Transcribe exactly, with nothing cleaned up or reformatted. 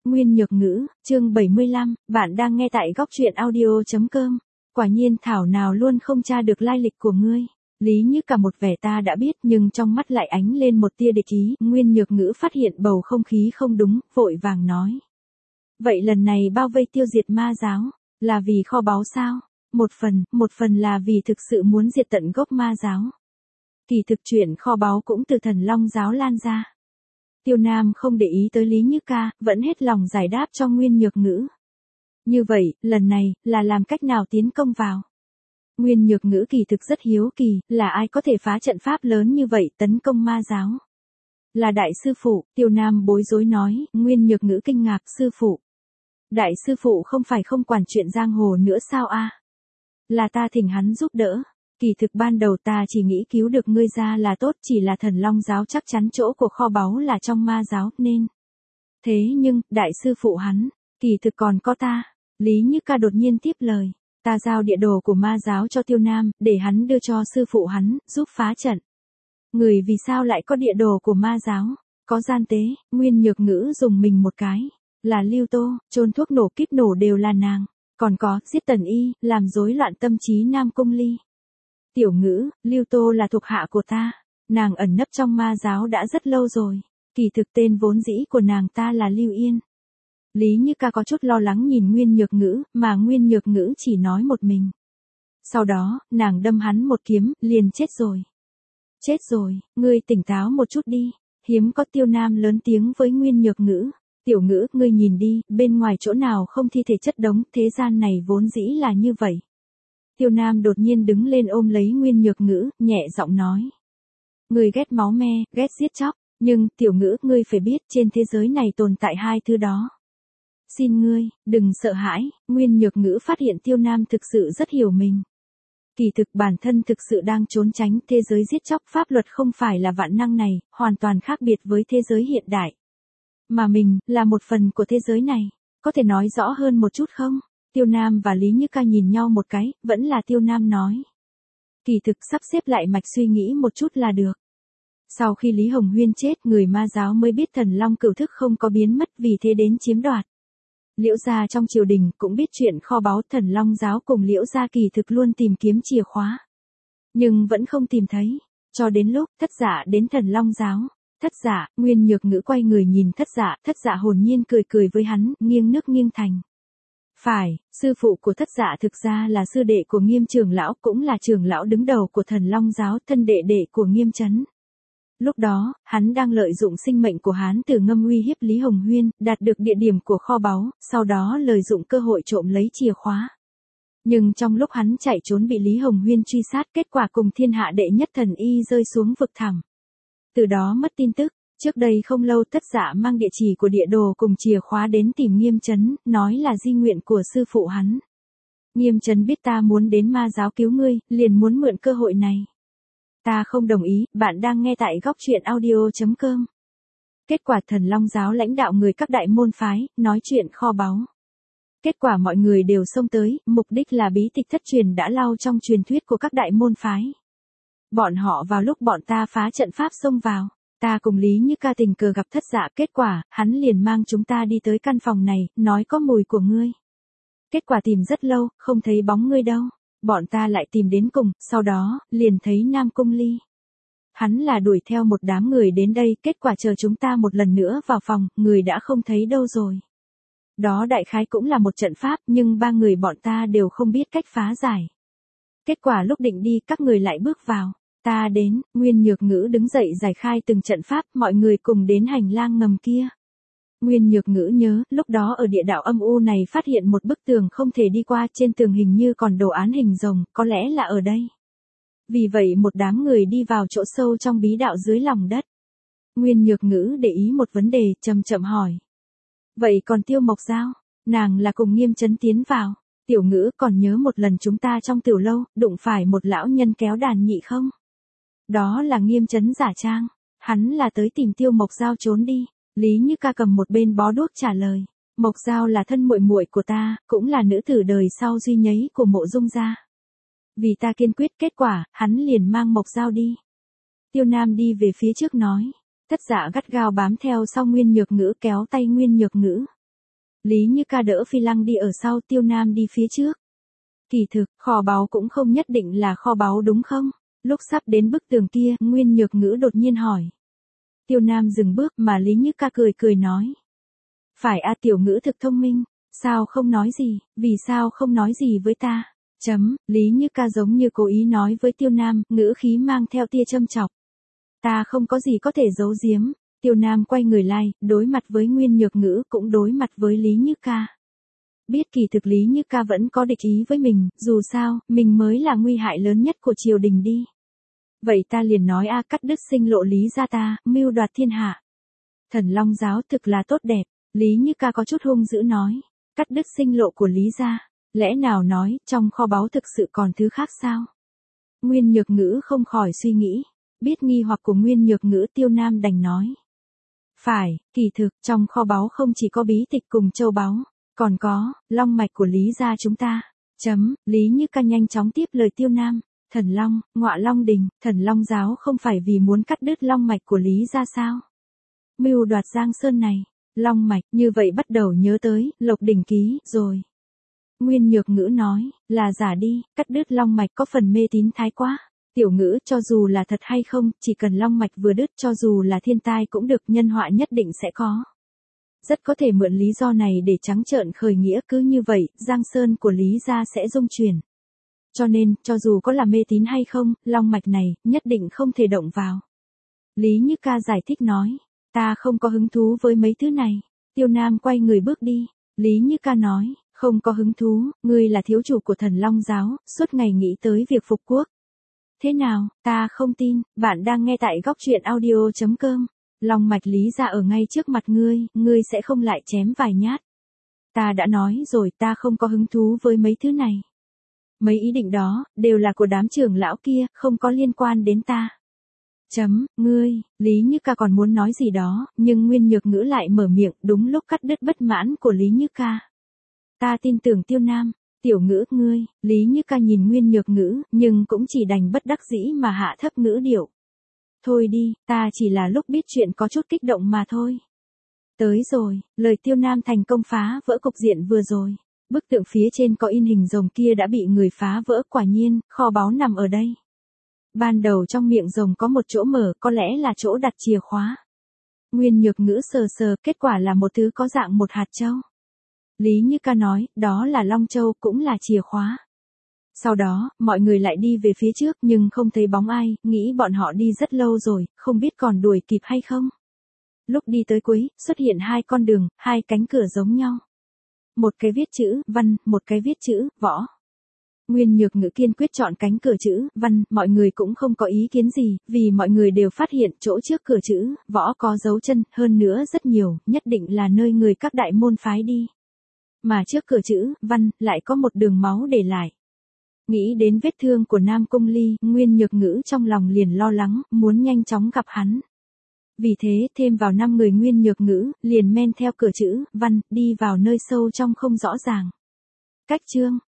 Nguyên Nhược Ngữ, chương bảy mươi lăm, bạn đang nghe tại góc truyện audio chấm com. Quả nhiên thảo nào luôn không tra được lai lịch của ngươi. Lý Như cả một vẻ ta đã biết nhưng trong mắt lại ánh lên một tia địch ý. Nguyên Nhược Ngữ phát hiện bầu không khí không đúng, vội vàng nói. Vậy lần này bao vây tiêu diệt ma giáo, là vì kho báu sao? Một phần, một phần là vì thực sự muốn diệt tận gốc ma giáo. Kỳ thực chuyện kho báu cũng từ Thần Long giáo lan ra. Tiêu Nam không để ý tới Lý Như Ca, vẫn hết lòng giải đáp cho Nguyên Nhược Ngữ. Như vậy, lần này, là làm cách nào tiến công vào? Nguyên Nhược Ngữ kỳ thực rất hiếu kỳ, là ai có thể phá trận pháp lớn như vậy tấn công ma giáo? Là đại sư phụ, Tiêu Nam bối rối nói. Nguyên Nhược Ngữ kinh ngạc, sư phụ. Đại sư phụ không phải không quản chuyện giang hồ nữa sao a? Là ta thỉnh hắn giúp đỡ. Kỳ thực ban đầu ta chỉ nghĩ cứu được ngươi ra là tốt, chỉ là Thần Long giáo chắc chắn chỗ của kho báu là trong ma giáo, nên. Thế nhưng, đại sư phụ hắn, kỳ thực còn có ta. Lý Như Ca đột nhiên tiếp lời. Ta giao địa đồ của ma giáo cho Tiêu Nam, để hắn đưa cho sư phụ hắn, giúp phá trận. Người vì sao lại có địa đồ của ma giáo? Có gian tế, Nguyên Nhược Ngữ dùng mình một cái. Là Lưu Tô, chôn thuốc nổ kíp nổ đều là nàng. Còn có, giết Tần Y, làm rối loạn tâm trí Nam Cung Ly. Tiểu Ngữ, Lưu Tô là thuộc hạ của ta. Nàng ẩn nấp trong ma giáo đã rất lâu rồi. Kỳ thực tên vốn dĩ của nàng ta là Lưu Yên. Lý Như Ca có chút lo lắng nhìn Nguyên Nhược Ngữ, mà Nguyên Nhược Ngữ chỉ nói một mình. Sau đó, nàng đâm hắn một kiếm, liền chết rồi. Chết rồi, ngươi tỉnh táo một chút đi. Hiếm có Tiêu Nam lớn tiếng với Nguyên Nhược Ngữ. Tiểu Ngữ, ngươi nhìn đi, bên ngoài chỗ nào không thi thể chất đống, thế gian này vốn dĩ là như vậy. Tiêu Nam đột nhiên đứng lên ôm lấy Nguyên Nhược Ngữ, nhẹ giọng nói. Ngươi ghét máu me, ghét giết chóc, nhưng, Tiểu Ngữ, ngươi phải biết trên thế giới này tồn tại hai thứ đó. Xin ngươi, đừng sợ hãi. Nguyên Nhược Ngữ phát hiện Tiêu Nam thực sự rất hiểu mình. Kỳ thực bản thân thực sự đang trốn tránh thế giới giết chóc, pháp luật không phải là vạn năng này, hoàn toàn khác biệt với thế giới hiện đại. Mà mình, là một phần của thế giới này. Có thể nói rõ hơn một chút không? Tiêu Nam và Lý Như Ca nhìn nhau một cái, vẫn là Tiêu Nam nói. Kỳ thực sắp xếp lại mạch suy nghĩ một chút là được. Sau khi Lý Hồng Huyên chết, người ma giáo mới biết Thần Long Cửu Thức không có biến mất, vì thế đến chiếm đoạt. Liễu gia trong triều đình cũng biết chuyện kho báu, Thần Long giáo cùng Liễu gia kỳ thực luôn tìm kiếm chìa khóa. Nhưng vẫn không tìm thấy. Cho đến lúc Thất Dạ đến Thần Long giáo. Thất Dạ, Nguyên Nhược Ngữ quay người nhìn Thất Dạ, Thất Dạ hồn nhiên cười cười với hắn, nghiêng nước nghiêng thành. Phải, sư phụ của Thất Dạ thực ra là sư đệ của Nghiêm trưởng lão, cũng là trưởng lão đứng đầu của Thần Long giáo, thân đệ đệ của Nghiêm Chấn. Lúc đó, hắn đang lợi dụng sinh mệnh của Hán Tử Ngâm uy hiếp Lý Hồng Huyên, đạt được địa điểm của kho báu, sau đó lợi dụng cơ hội trộm lấy chìa khóa. Nhưng trong lúc hắn chạy trốn bị Lý Hồng Huyên truy sát, kết quả cùng thiên hạ đệ nhất thần y rơi xuống vực thẳm. Từ đó mất tin tức. Trước đây không lâu Thất Dạ mang địa chỉ của địa đồ cùng chìa khóa đến tìm Nghiêm Chấn, nói là di nguyện của sư phụ hắn. Nghiêm Chấn biết ta muốn đến ma giáo cứu ngươi, liền muốn mượn cơ hội này. Ta không đồng ý. Bạn đang nghe tại góc truyện audio chấm com. Kết quả Thần Long giáo lãnh đạo người các đại môn phái, nói chuyện kho báu. Kết quả mọi người đều xông tới, mục đích là bí tịch thất truyền đã lau trong truyền thuyết của các đại môn phái. Bọn họ vào lúc bọn ta phá trận pháp xông vào. Ta cùng Lý Như Ca tình cờ gặp Thất Dạ, kết quả, hắn liền mang chúng ta đi tới căn phòng này, nói có mùi của ngươi. Kết quả tìm rất lâu, không thấy bóng ngươi đâu. Bọn ta lại tìm đến cùng, sau đó, liền thấy Nam Cung Ly. Hắn là đuổi theo một đám người đến đây, kết quả chờ chúng ta một lần nữa vào phòng, người đã không thấy đâu rồi. Đó đại khái cũng là một trận pháp, nhưng ba người bọn ta đều không biết cách phá giải. Kết quả lúc định đi, các người lại bước vào. Ta đến, Nguyên Nhược Ngữ đứng dậy giải khai từng trận pháp, mọi người cùng đến hành lang ngầm kia. Nguyên Nhược Ngữ nhớ, lúc đó ở địa đạo âm u này phát hiện một bức tường không thể đi qua, trên tường hình như còn đồ án hình rồng, có lẽ là ở đây. Vì vậy một đám người đi vào chỗ sâu trong bí đạo dưới lòng đất. Nguyên Nhược Ngữ để ý một vấn đề, chậm chậm hỏi. Vậy còn Tiêu Mộc Giao, nàng là cùng Nghiêm Chấn tiến vào. Tiểu Ngữ còn nhớ một lần chúng ta trong tiểu lâu, đụng phải một lão nhân kéo đàn nhị không? Đó là Nghiêm Chấn giả trang, hắn là tới tìm Tiêu Mộc Giao trốn đi. Lý Như Ca cầm một bên bó đuốc trả lời, Mộc Giao là thân muội muội của ta, cũng là nữ tử đời sau duy nhấy của Mộ Dung gia. Vì ta kiên quyết, kết quả, hắn liền mang Mộc Giao đi. Tiêu Nam đi về phía trước nói, Thất Dạ gắt gao bám theo sau Nguyên Nhược Ngữ, kéo tay Nguyên Nhược Ngữ. Lý Như Ca đỡ Phi Lăng đi ở sau, Tiêu Nam đi phía trước. Kỳ thực, kho báu cũng không nhất định là kho báu đúng không? Lúc sắp đến bức tường kia, Nguyên Nhược Ngữ đột nhiên hỏi. Tiêu Nam dừng bước mà Lý Như Ca cười cười nói. Phải a, Tiểu Ngữ thực thông minh, sao không nói gì, vì sao không nói gì với ta? Chấm, Lý Như Ca giống như cố ý nói với Tiêu Nam, ngữ khí mang theo tia châm chọc. Ta không có gì có thể giấu giếm. Tiêu Nam quay người lại, đối mặt với Nguyên Nhược Ngữ cũng đối mặt với Lý Như Ca. Biết kỳ thực Lý Như Ca vẫn có địch ý với mình, dù sao, mình mới là nguy hại lớn nhất của triều đình đi. Vậy ta liền nói a, cắt đứt sinh lộ Lý gia ta, mưu đoạt thiên hạ. Thần Long giáo thực là tốt đẹp, Lý Như Ca có chút hung dữ nói. Cắt đứt sinh lộ của Lý gia, lẽ nào nói, trong kho báu thực sự còn thứ khác sao? Nguyên Nhược Ngữ không khỏi suy nghĩ, biết nghi hoặc của Nguyên Nhược Ngữ, Tiêu Nam đành nói. Phải, kỳ thực, trong kho báu không chỉ có bí tịch cùng châu báu, còn có, long mạch của Lý gia chúng ta. Chấm, Lý Như Ca nhanh chóng tiếp lời Tiêu Nam. Thần Long, Ngọa Long Đình, Thần Long giáo không phải vì muốn cắt đứt long mạch của Lý gia sao? Mưu đoạt Giang Sơn này, long mạch, như vậy bắt đầu nhớ tới, Lộc Đỉnh Ký, rồi. Nguyên Nhược Ngữ nói, là giả đi, cắt đứt long mạch có phần mê tín thái quá. Tiểu Ngữ, cho dù là thật hay không, chỉ cần long mạch vừa đứt, cho dù là thiên tai cũng được, nhân họa nhất định sẽ có. Rất có thể mượn lý do này để trắng trợn khởi nghĩa, cứ như vậy, Giang Sơn của Lý gia sẽ rung chuyển. Cho nên, cho dù có là mê tín hay không, long mạch này, nhất định không thể động vào. Lý Như Ca giải thích nói, ta không có hứng thú với mấy thứ này. Tiêu Nam quay người bước đi. Lý Như Ca nói, không có hứng thú, ngươi là thiếu chủ của Thần Long giáo, suốt ngày nghĩ tới việc phục quốc. Thế nào, ta không tin, bạn đang nghe tại góc truyện audio chấm com. Long mạch Lý gia ở ngay trước mặt ngươi, ngươi sẽ không lại chém vài nhát. Ta đã nói rồi, ta không có hứng thú với mấy thứ này. Mấy ý định đó, đều là của đám trưởng lão kia, không có liên quan đến ta. Chấm, ngươi, Lý Như Ca còn muốn nói gì đó, nhưng Nguyên Nhược Ngữ lại mở miệng, đúng lúc cắt đứt bất mãn của Lý Như Ca. Ta tin tưởng Tiêu Nam. Tiểu Ngữ, ngươi, Lý Như Ca nhìn Nguyên Nhược Ngữ, nhưng cũng chỉ đành bất đắc dĩ mà hạ thấp ngữ điệu. Thôi đi, ta chỉ là lúc biết chuyện có chút kích động mà thôi. Tới rồi, lời Tiêu Nam thành công phá vỡ cục diện vừa rồi. Bức tượng phía trên có in hình rồng kia đã bị người phá vỡ, quả nhiên, kho báu nằm ở đây. Ban đầu trong miệng rồng có một chỗ mở, có lẽ là chỗ đặt chìa khóa. Nguyên Nhược Ngữ sờ sờ, kết quả là một thứ có dạng một hạt châu. Lý Như Ca nói, đó là Long Châu, cũng là chìa khóa. Sau đó, mọi người lại đi về phía trước nhưng không thấy bóng ai, nghĩ bọn họ đi rất lâu rồi, không biết còn đuổi kịp hay không. Lúc đi tới cuối, xuất hiện hai con đường, hai cánh cửa giống nhau. Một cái viết chữ văn, một cái viết chữ võ. Nguyên Nhược Ngữ kiên quyết chọn cánh cửa chữ văn, mọi người cũng không có ý kiến gì, vì mọi người đều phát hiện chỗ trước cửa chữ võ có dấu chân, hơn nữa rất nhiều, nhất định là nơi người các đại môn phái đi. Mà trước cửa chữ văn lại có một đường máu để lại. Nghĩ đến vết thương của Nam Cung Ly, Nguyên Nhược Ngữ trong lòng liền lo lắng, muốn nhanh chóng gặp hắn. Vì thế, thêm vào năm người Nguyên Nhược Ngữ, liền men theo cửa chữ văn, đi vào nơi sâu trong không rõ ràng. Cách chương